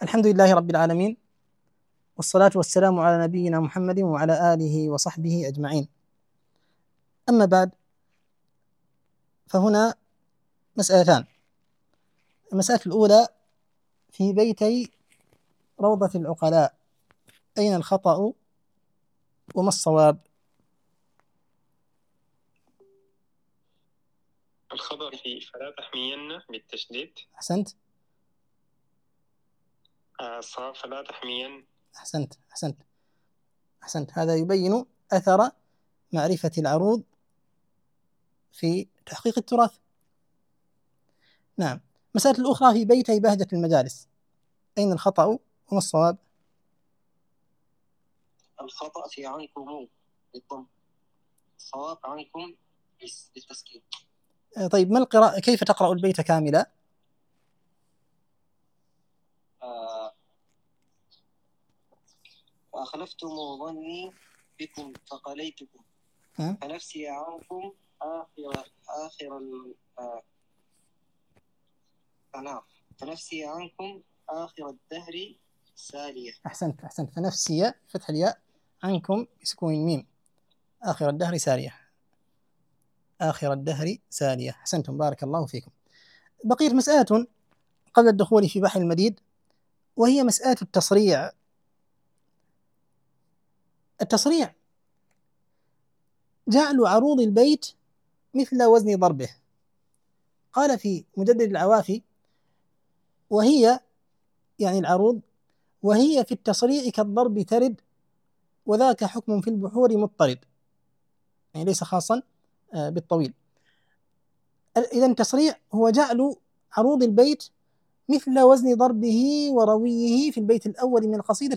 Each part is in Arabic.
الحمد لله رب العالمين، والصلاة والسلام على نبينا محمد وعلى آله وصحبه أجمعين. أما بعد، فهنا مسألتان. المسألة الأولى: في بيتي روضة العقلاء أين الخطأ وما الصواب؟ الخبر في فلا تحمين بالتشديد. أحسنت. الصواب فلا تحمين. أحسنت. هذا يبين أثر معرفة العروض في تحقيق التراث. نعم. مسألة الأخرى: في بيتي بهجة المجالس أين الخطأ وما الصواب؟ الخطأ في عنكم بالضم، الصواب عنكم بالتسكين. طيب، ما القراءة؟ كيف تقرأ البيت كاملا؟ وأخلفتم ظني بكم فقليتكم فنفسي عنكم فنفسي عنكم آخر الدهر سالية. أحسنت. فنفسي فتح الياء، عنكم بسكون الميم، آخر الدهر سالية. أحسنتم، بارك الله فيكم. بقيت مسألة قبل الدخول في بحر المديد، وهي مسألة التصريع. جعل عروض البيت مثل وزن ضربه. قال في مجدد العوافي: وهي يعني العروض، وهي في التصريع كالضرب ترد، وذاك حكم في البحور مضطرد، يعني ليس خاصا بالطويل. إذن التصريع هو جعل عروض البيت مثل وزن ضربه ورويه في البيت الأول من القصيدة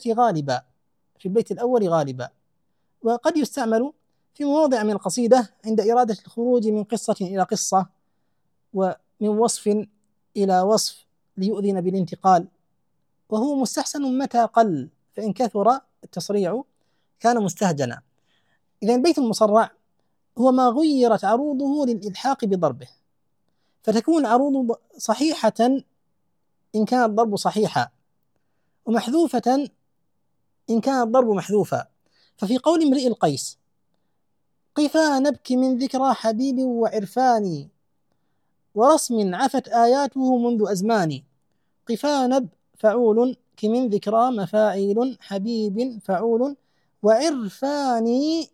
غالبا، وقد يستعمل في مواضع من القصيدة عند إرادة الخروج من قصة إلى قصة، ومن وصف إلى وصف ليؤذن بالانتقال، وهو مستحسن متى قل، فإن كثر التصريع كان مستهجنا. إذا البيت المصرع هو ما غيرت عروضه للإلحاق بضربه، فتكون عروض صحيحة إن كان الضرب صحيحا، ومحذوفة إن كان الضرب محذوفا. ففي قول امرئ القيس: قفا نبكي من ذكرى حبيب وعرفاني، ورسم عفت آياته منذ أزمان. قفا نب فعول كمن ذكرى مفاعيل، حبيب فعول، وعرفاني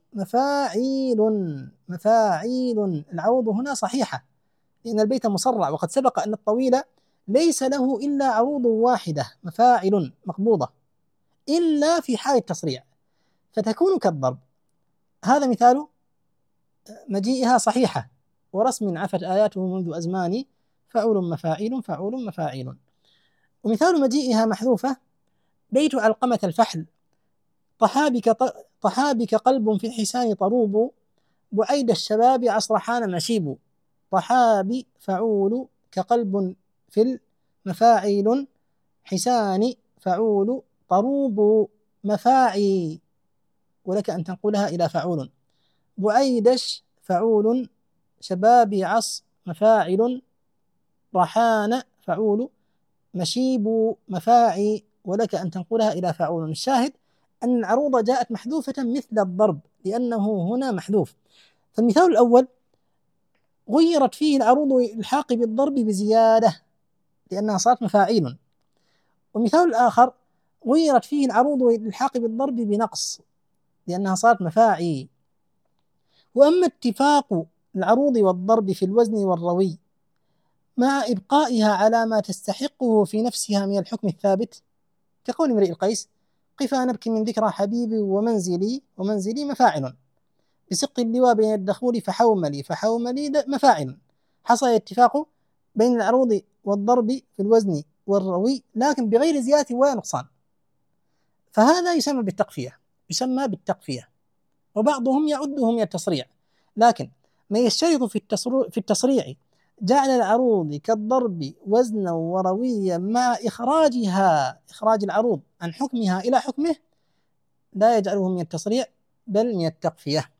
مفاعيل. العروض هنا صحيحة لأن البيت مصرع، وقد سبق أن الطويل ليس له إلا عروض واحدة مفاعل مقبوضة إلا في حال التصريع، فتكون كالضرب. هذا مثال مجيئها صحيحة: ورسم عفت آياته منذ أزمان، فعول مفاعيل. ومثال مجيئها محذوفة: بيت علقمة الفحل، طحابك قلب في الحسان طروب، بعيد الشباب عصرحان مشيب. طحاب فعول كقلب في المفاعيل، حسان فعول طروب مفاعي، ولك أن تنقلها إلى فعول. بعيدش فعول شباب عص مفاعل، رحان فعول مشيب مفاعي، ولك أن تنقلها إلى فعول. الشاهد أن العروض جاءت محذوفة مثل الضرب لأنه هنا محذوف. فالمثال الأول غيرت فيه العروض الحاق بالضرب بزيادة لأنها صارت مفاعيل، والمثال الآخر غيرت فيه العروض الحاق بالضرب بنقص لأنها صارت مفاعي. وأما اتفاق العروض والضرب في الوزن والروي مع إبقائها على ما تستحقه في نفسها من الحكم الثابت، كقول امرئ القيس: قفا نبكي من ذكرى حبيبي ومنزلي مفاعل، بسق اللواء بين الدخول فحوملي مفاعل. حصل الاتفاق بين العروض والضرب في الوزن والروي لكن بغير زيادة ولا نقصان، فهذا يسمى بالتقفية، وبعضهم يعده من التصريع. لكن ما يشترط في التصريع جعل العروض كالضرب وزنا ورويا مع إخراج العروض عن حكمها إلى حكمه، لا يجعله من التصريع بل من التقفية.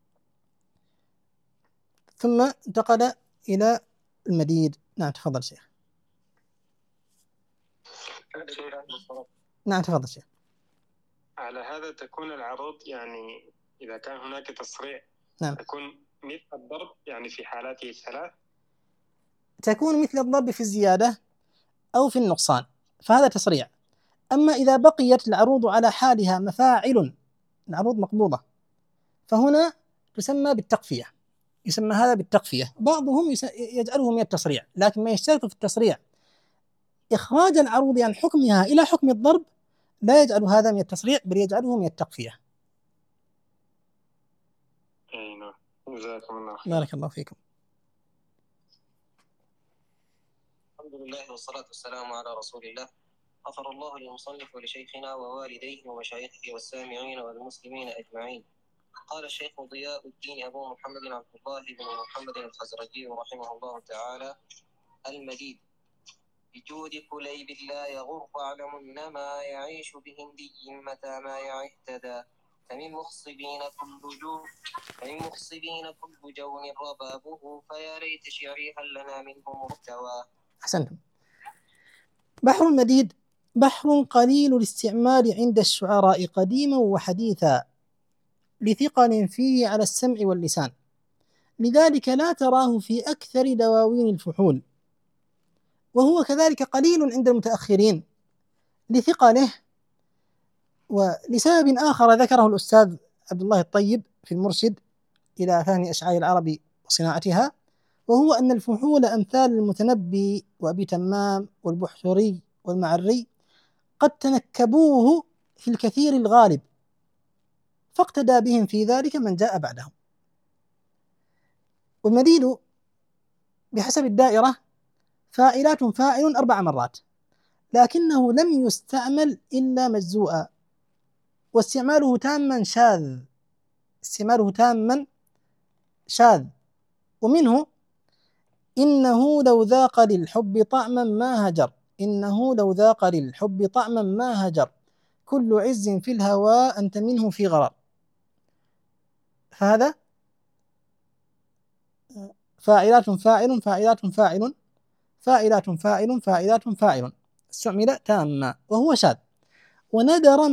ثم انتقل إلى المديد. نعم، تفضل شيخ. نعم تفضل شيخ. على هذا تكون العروض يعني إذا كان هناك تصريع نعم. تكون مثل الضرب يعني في حالاته الثلاث. تكون مثل الضرب في الزيادة أو في النقصان، فهذا تصريع. أما إذا بقيت العروض على حالها مفاعل، العروض مقبوضة، فهنا تسمى بالتقفية، يسمى هذا بالتقفية. بعضهم يجعله من التصريع، لكن ما يشترط في التصريع إخراج العروض عن حكمها إلى حكم الضرب، لا يجعل هذا من التصريع بل يجعله من التقفية. أي نعم. جزاكم الله خير. بارك الله فيكم. الحمد لله والصلاة والسلام على رسول الله. غفر الله للمصنف ولشيخنا ووالديه ومشايخه والسامعين والمسلمين أجمعين. قال الشيخ ضياء الدين أبو محمد عبد الله بن محمد الخزرجي رحمه الله تعالى: المديد بجود كليب لا يغر علمن ما يعيش بهندي متى ما يعتدى فمن مخصبين كل جون ربابه فيا ليت شعري هل لنا منه محتوى. أحسنتم. بحر المديد بحر قليل الاستعمال عند الشعراء قديما وحديثا، لثقل فيه على السمع واللسان، لذلك لا تراه في أكثر دواوين الفحول، وهو كذلك قليل عند المتأخرين لثقله، ولسبب آخر ذكره الأستاذ عبد الله الطيب في المرشد إلى فهم أشعار العرب وصناعتها، وهو أن الفحول أمثال المتنبي وأبي تمام والبحتري والمعري قد تنكبوه في الكثير الغالب، فاقتدى بهم في ذلك من جاء بعدهم. والمديد بحسب الدائرة فاعلات فاعل 4 مرات، لكنه لم يستعمل إلا مجزوءا، واستعماله تاما شاذ، ومنه: إنه لو ذاق للحب طعما ما هجر كل عز في الهوى أنت منه في غرر. فهذا فاعلات فاعل استعمل تاما وهو شاذ. وندر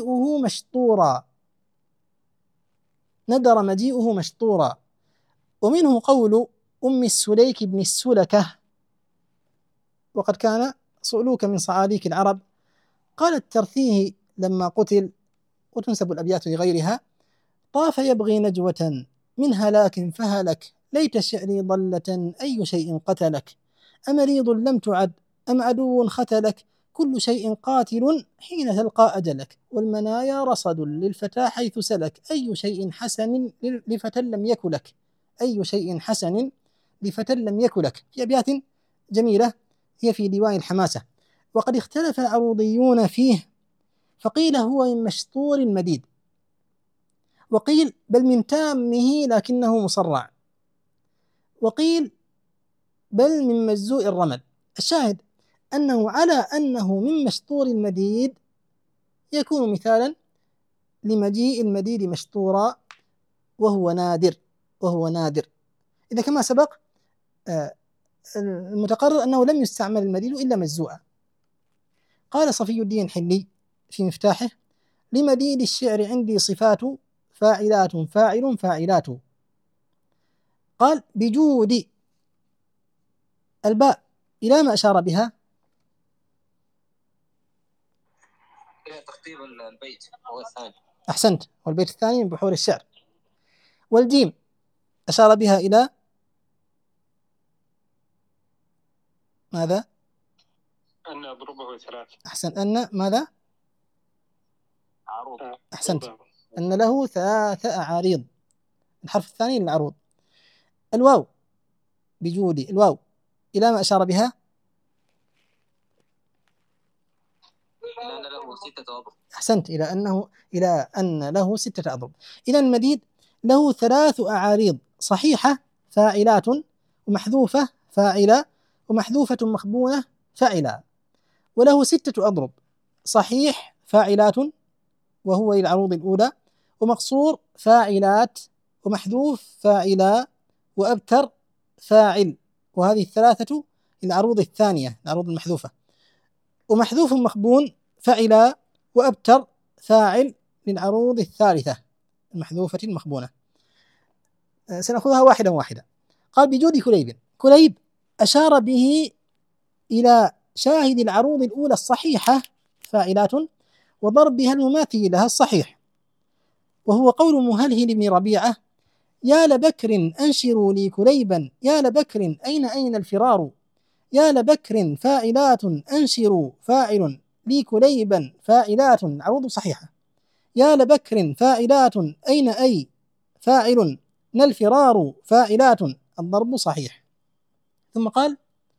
مجيئه مشطورا، ومنه قول أم السليك بن السلكة، وقد كان صعلوك من صعاليك العرب، قالت ترثيه لما قتل، وتنسب الأبيات لغيرها: طاف يبغي نجوة من هلاك فهلك ليت شعري ضلة أي شيء قتلك أمريض لم تعد أم عدو ختلك كل شيء قاتل حين تلقى أجلك والمنايا رصد للفتى حيث سلك أي شيء حسن لفتى لم يكلك. في أبيات جميلة هي في ديوان الحماسة. وقد اختلف العروضيون فيه، فقيل هو من مشطور المديد، وقيل بل من تامه لكنه مصرع، وقيل بل من مجزوء الرمل. الشاهد أنه على أنه من مشطور المديد يكون مثالا لمجيء المديد مشطورا، وهو نادر. إذا كما سبق المتقرر أنه لم يستعمل المديد إلا مجزوءا. قال صفي الدين حلي في مفتاحه: لمديد الشعر عندي صفات فاعلات فاعلات. قال: بجود الباء إلى ما أشار بها؟ إلى ترتيب البيت هو الثاني. أحسنت، والبيت الثاني من بحور الشعر. والجيم أشار بها إلى ماذا؟ أن أضربه 3. أحسن. أن ماذا؟ عروض. أحسنت، أن له 3 أعاريض، الحرف الثاني للعروض. الواو بجودي، الواو إلى ما أشار بها؟ إلى أن له 6 أضرب. أحسنت، إلى أن له 6 أضرب. إذا المديد له 3 أعاريض صحيحة فاعلات، ومحذوفة فاعلة، ومحذوفة مخبونة فاعلة، وله 6 أضرب: صحيح فاعلات وهو للعروض الأولى، ومقصور فاعلات، ومحذوف فاعلا، وأبتر فاعل، وهذه 3 للعروض الثانية، العروض المحذوفة. ومحذوف مخبون فعلا، وأبتر فاعل للعروض الثالثة المحذوفة المخبونة. سنأخذها واحدا واحدا. قال بجود كليب. كليب أشار به إلى شاهد العروض الأولى الصحيحة فاعلات، وضربها المماثل لها الصحيح، وهو قول مهلهل بن ربيعة: يا لبكر أنشروا لي كليبا، يا لبكر أين الفرار، يا لبكر فاعلات أنشروا فاعل لي كليبا فاعلات عروض صحيحة، يا لبكر فاعلات أي فاعل الفرار فاعلات الضرب صحيح. ثم قال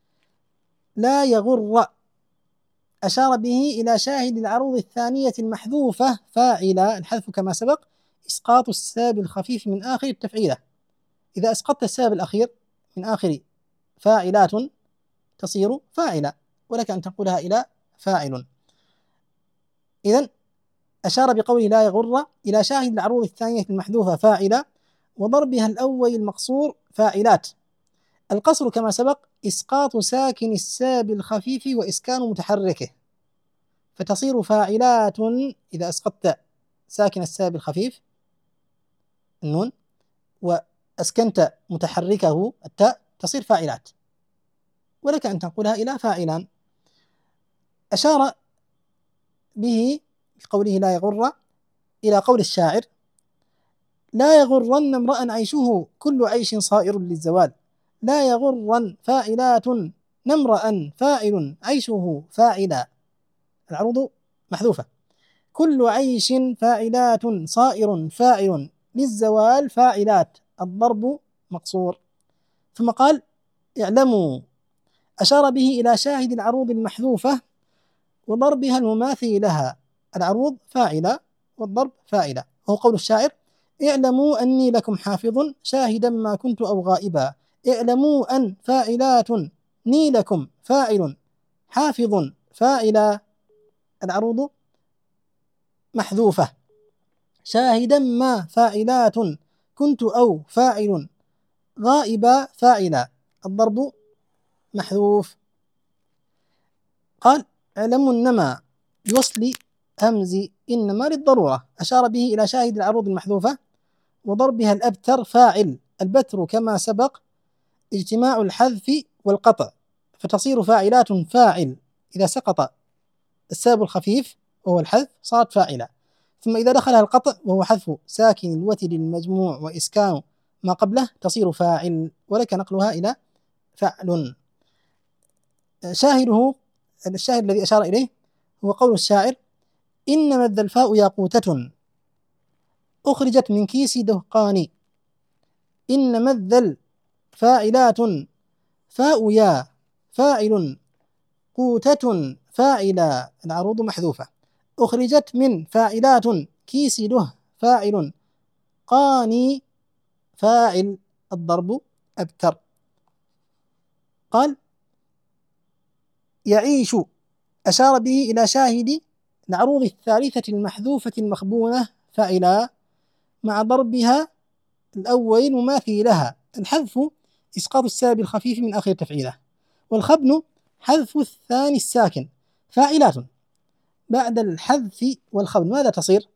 لا يغر، أشار به إلى شاهد العروض الثانية المحذوفة فاعلة، الحذف كما سبق إسقاط الساب الخفيف من آخر التفعيلة. إذا أسقطت الساب الأخير من آخر فاعلات تصير فاعلة، ولك أن تنقلها إلى فاعل. إذن أشار بقوله لا يغر إلى شاهد العروض الثانية المحذوفة فاعلة، وضربها الأول المقصور فاعلات. القصر كما سبق إسقاط ساكن الساب الخفيف وإسكان متحركه، فتصير فاعلات إذا أسقطت ساكن الساب الخفيف النون وأسكنت متحركه التاء تصير فاعلات، ولك أن تنقلها إلى فاعلان. أشار به بقوله لا يغر إلى قول الشاعر: لا يغرن امرأ عيشه كل عيش صائر للزوال، لا يغرن فاعلات نمرأ فاعل عيشه فاعلا، العروض محذوفة. كل عيش فاعلات صائر فاعل للزوال فاعلات الضرب مقصور. ثم قال اعلموا، أشار به إلى شاهد العروض المحذوفة وضربها المماثل لها، العروض فاعلة والضرب فاعلة، هو قول الشاعر: اعلموا أني لكم حافظ شاهدا ما كنت أو غائبا، اعلموا أن فاعلات ني لكم فاعل حافظ فاعلا، العروض محذوفة. شاهدا ما فاعلات كنت أو فاعل غائبا فاعلا، الضرب محذوف. قال اعلموا النما بوصل همز إنما للضرورة، أشار به إلى شاهد العروض المحذوفة وضربها الأبتر فاعل، البتر كما سبق اجتماع الحذف والقطع، فتصير فاعلات فاعل إذا سقط الساب الخفيف وهو الحذف صارت فاعلة، ثم إذا دخلها القطع وهو حذف ساكن الوتر المجموع وإسكان ما قبله تصير فاعل، ولك نقلها إلى فعل. شاهده الشاهد الذي أشار إليه هو قول الشاعر: إنما الذلفاء ياقوتة أخرجت من كيس دهقان، إنما الذل فاعلات فاء يا فاعل قوتة فاعلا، العروض محذوفة. أخرجت من فاعلات كيس ده فاعل قاني فاعل، الضرب أبتر. قال يعيش، أشار به إلى شاهد العروض الثالثة المحذوفة المخبونة فاعلا مع ضربها الأول مماثل لها، الحذف إسقاط الساب الخفيف من آخر التفعيلة، والخبن حذف الثاني الساكن، فاعلات بعد الحذف والخبن ماذا تصير؟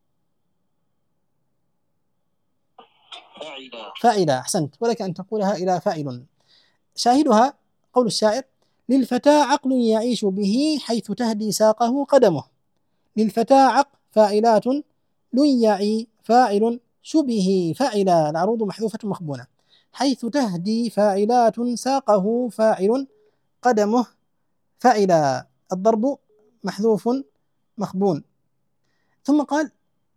فاعلة، أحسنت، ولك أن تقولها إلى فاعل. شاهدها قول الشاعر: للفتى عقل يعيش به حيث تهدي ساقه قدمه، للفتى عق فاعلات لن يعي فاعل شبه فاعلا، العروض محذوفة مخبونة. حيث تهدي فاعلات ساقه فاعل قدمه فاعلا، الضرب محذوف مخبون. ثم قال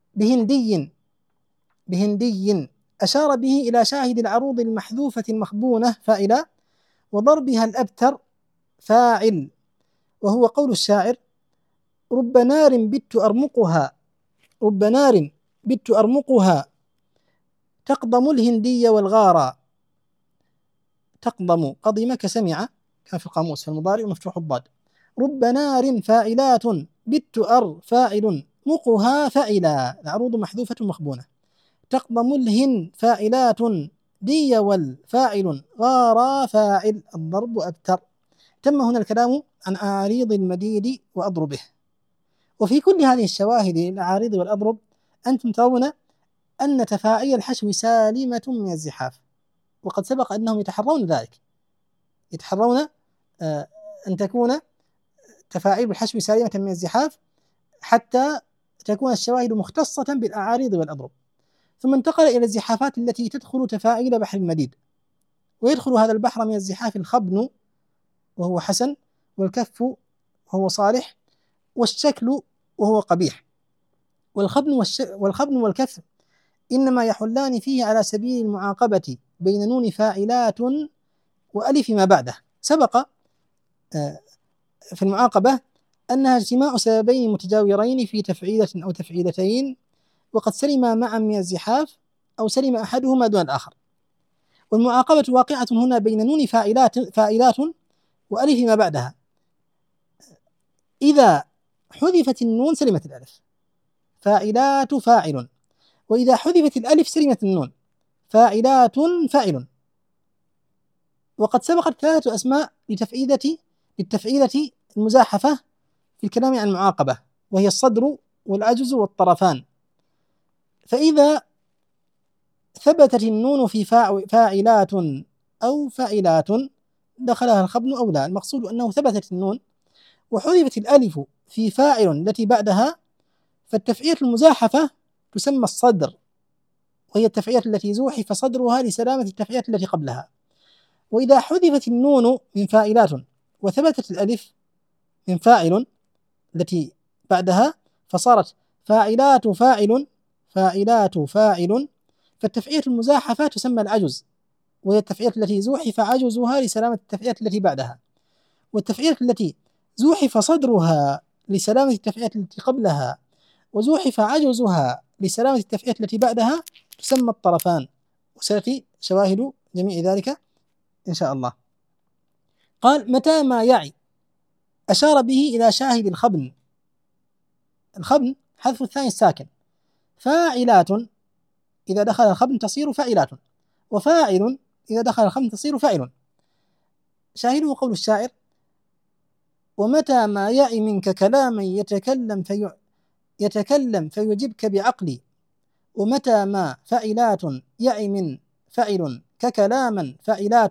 بهندي أشار به إلى شاهد العروض المحذوفة المخبونة فاعلا وضربها الأبتر فاعل، وهو قول الشاعر: رب نار بت أرمقها تقضم الهندي والغارة، تقضم قضم كسمع، كان في القاموس في المضارع مفتوح الضاد. رب نار فاعلات بت فاعل مقها فاعلا، العروض محذوفة مخبونة. تقضم الهن فاعلات دي والفاعل غارا فاعل، الضرب أبتر. تم هنا الكلام عن أعاريض المديد وأضربه. وفي كل هذه الشواهد للأعاريض والأضرب أنتم ترون أن تفاعيل الحشو سالمة من الزحاف، وقد سبق أنهم يتحرون ذلك، يتحرون أن تكون تفاعيل الحشو سالمة من الزحاف حتى تكون الشواهد مختصة بالأعاريض والأضرب. ثم انتقل إلى الزحافات التي تدخل تفاعيل بحر المديد، ويدخل هذا البحر من الزحاف الخبن وهو حسن، والكف وهو صالح، والشكل وهو قبيح. والخبن والكف إنما يحلان فيه على سبيل المعاقبة بين نون فاعلات وألف ما بعده. سبق في المعاقبة أنها اجتماع سببين متجاورين في تفعيلة أو تفعيلتين، وقد سلم معا من الزحاف أو سلم أحدهما دون الآخر. والمعاقبة واقعة هنا بين نون فاعلات وألف ما بعدها. إذا حذفت النون سلمت الألف، فاعلات فاعل، وإذا حذفت الألف سلمت النون، فاعلات فاعل. وقد سبقت 3 أسماء للتفعيلة المزاحفة في الكلام عن المعاقبة، وهي الصدر والعجز والطرفان. فإذا ثبتت النون في فاعلات أو فاعلات دخلها الخبن أو لا، المقصود أنه ثبتت النون وحذفت الألف في فاعل التي بعدها، فالتفعيلة المزاحفة تسمى الصدر، وهي التفعيلة التي زوحف صدرها لسلامة التفعيلة التي قبلها. وإذا حذفت النون من فاعلات وثبتت الألف من فاعل التي بعدها فصارت فاعلات فاعل فاعلات فاعل، فالتفعيلة المزاحفة تسمى العجز، وهي التفعيلة التي زوحف عجزها لسلامة التفعيلة التي بعدها. والتفعيلة التي زوحف صدرها لسلامة التفعيلة التي قبلها وزوحف عجزها لسلامة التفعيلة التي بعدها تسمى الطرفان، وسيأتي شواهد جميع ذلك إن شاء الله. قال: متى ما يعي أشار به إلى شاهد الخبن. الخبن حذف الثاني الساكن. فاعلات إذا دخل الخبن تصير فاعلات، وفاعل إذا دخل الخبن تصير فاعل. شاهده قول الشاعر: ومتى ما يعي منك كلاما يتكلم فيجبك بعقلي، ومتى ما فاعلات يعي من فاعل ككلاما فاعلات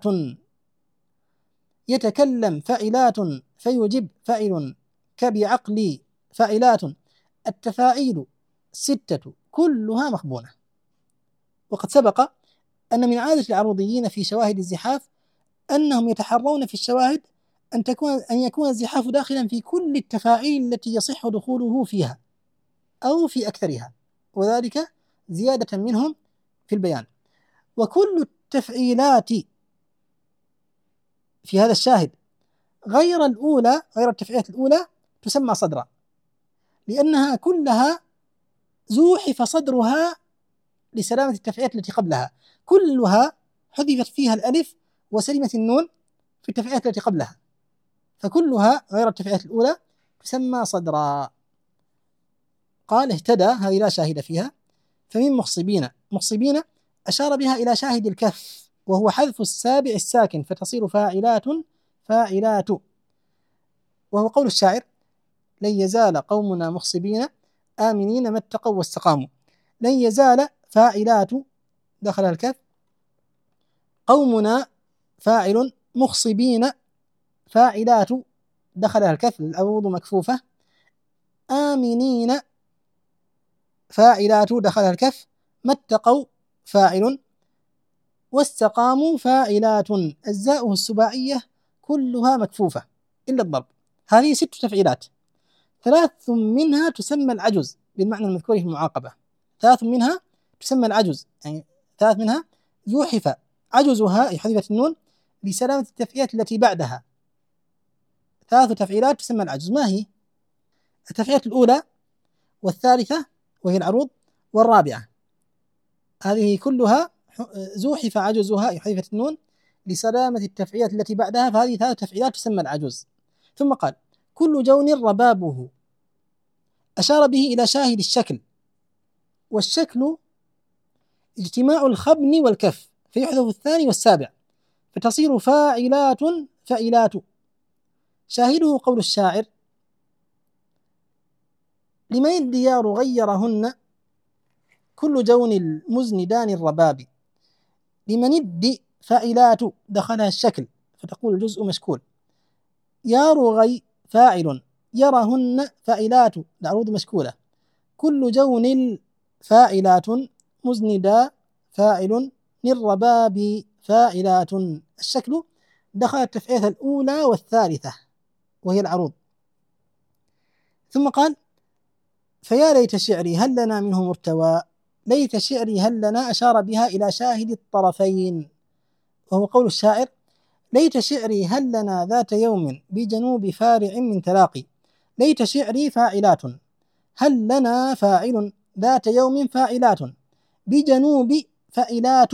يتكلم فاعلات فيجب فاعل كبعقلي فاعلات. التفاعيل 6 كلها مخبونة. وقد سبق أن من عادة العروضيين في شواهد الزحاف أنهم يتحرون في الشواهد أن يكون الزحاف داخلا في كل التفاعيل التي يصح دخوله فيها أو في أكثرها، وذلك زيادة منهم في البيان. وكل التفعيلات في هذا الشاهد غير التفعيلات الأولى تسمى صدرا، لأنها كلها زوحف صدرها لسلامة التفعيلات التي قبلها، كلها حذفت فيها الألف وسلمت النون في التفعيلات التي قبلها، فكلها غير التفعيلات الأولى تسمى صدرا. قال: اهتدى، هذه لا شاهد فيها. فمن مخصبين أشار بها إلى شاهد الكف، وهو حذف السابع الساكن فتصير فاعلات فاعلات، وهو قول الشاعر: لن يزال قومنا مخصبين آمنين ما اتقوا واستقاموا. لن يزال فاعلات دخلها الكف، قومنا فاعل، مخصبين فاعلات دخلها الكف الأوض مكفوفة، آمنين فاعلات دخلها الكف، ما اتقوا فاعل، واستقاموا فاعلات. أجزاؤه السباعية كلها مكفوفة إلا الضرب. هذه 6 تفعيلات، 3 منها تسمى العجز بالمعنى المذكور في المعاقبة، 3 منها تسمى العجز، يعني 3 منها زوحف عجزها أي حذفت النون لسلامة التفعيلات التي بعدها. 3 تفعيلات تسمى العجز. ما هي؟ التفعيلات الأولى والثالثة وهي العروض، والرابعة، هذه كلها زوحف عجزها أي حذفت النون لسلامة التفعيلات التي بعدها، فهذه 3 تفعيلات تسمى العجز. ثم قال: كل جون ربابه. أشار به إلى شاهد الشكل، والشكل اجتماع الخبن والكف فيحذف الثاني والسابع فتصير فاعلات فاعلات. شاهده قول الشاعر: لمن الديار غيرهن كل جون المزندان الرباب. لمن الد فاعلات دخلها الشكل فتقول الجزء مشكول، يار غي فاعل، يرهن فاعلات العروض مشكولة، كل جون فاعلات، مزندا فاعل، للرباب فاعلات. الشكل دخل التفعيلة الأولى والثالثة وهي العروض. ثم قال: فيا ليت شعري هل لنا منه مرتوى. ليت شعري هل لنا أشار بها إلى شاهد الطرفين، وهو قول الشاعر: ليت شعري هل لنا ذات يوم بجنوب فارع من تلاقي. ليت شعري فاعلات، هل لنا فاعل، ذات يوم فاعلات، بجنوب فاعلات،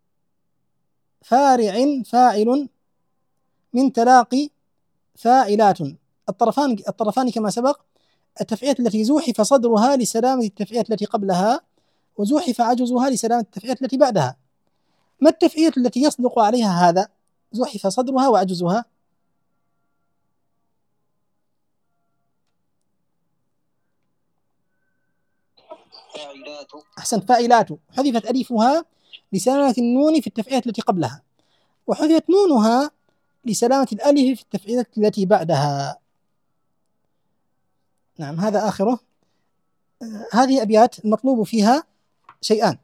فارع فاعل، من تلاقي فاعلات. الطرفان كما سبق التفعيلة التي زوحف صدرها لسلامة التفعيلة التي قبلها، وزوحف عجزها لسلامة التفعيلة التي بعدها. ما التفعيلة التي يصدق عليها هذا؟ زوحف صدرها وعجزها. فاعلات. أحسنت، فاعلات، حذفت ألفها لسلامة النون في التفعيلة التي قبلها، وحذفت نونها لسلامة الألف في التفعيلة التي بعدها. نعم، هذا آخره. هذه أبيات المطلوب فيها شيئان.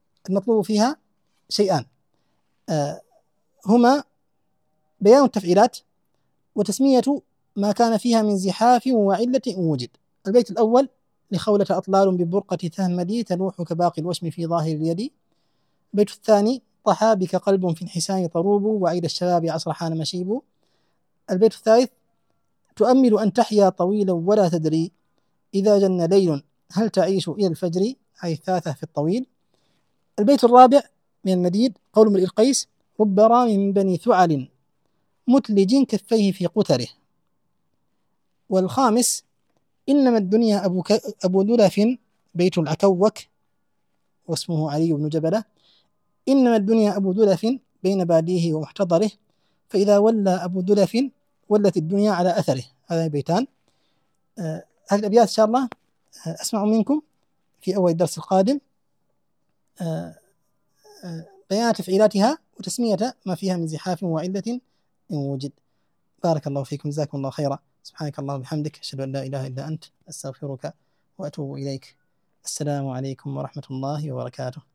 هما بيان التفعيلات وتسمية ما كان فيها من زحاف وعلة وجد. البيت الأول: لخولة أطلال ببرقة تهمدي تلوح كباقي الوشم في ظاهر اليد. البيت الثاني: طحا بك قلب في انحسان طروب وعيد الشباب عصر حان مشيب. البيت الثالث: تؤمل أن تحيا طويلا ولا تدري إذا جن ليل هل تعيش إلى الفجر، أي الثالثة في الطويل. البيت الرابع من المديد: قول امرئ القيس: رب رام من بني ثعل متلج كفيه في قتره. والخامس: إنما الدنيا أبو دلف، بيت العكوك واسمه علي بن جبلة: إنما الدنيا أبو دلف بين باديه ومحتضره، فإذا ولى أبو دلف ولت الدنيا على أثره. هذا بيتان. هذه الأبيات إن شاء الله أسمع منكم في أول الدرس القادم بيان تفعيلاتها وتسمية ما فيها من زحاف وعلة إن وجد. بارك الله فيكم، جزاكم الله خيرا. سبحانك اللهم وبحمدك، أشهد أن لا إله إلا أنت، أستغفرك وأتوب إليك. السلام عليكم ورحمة الله وبركاته.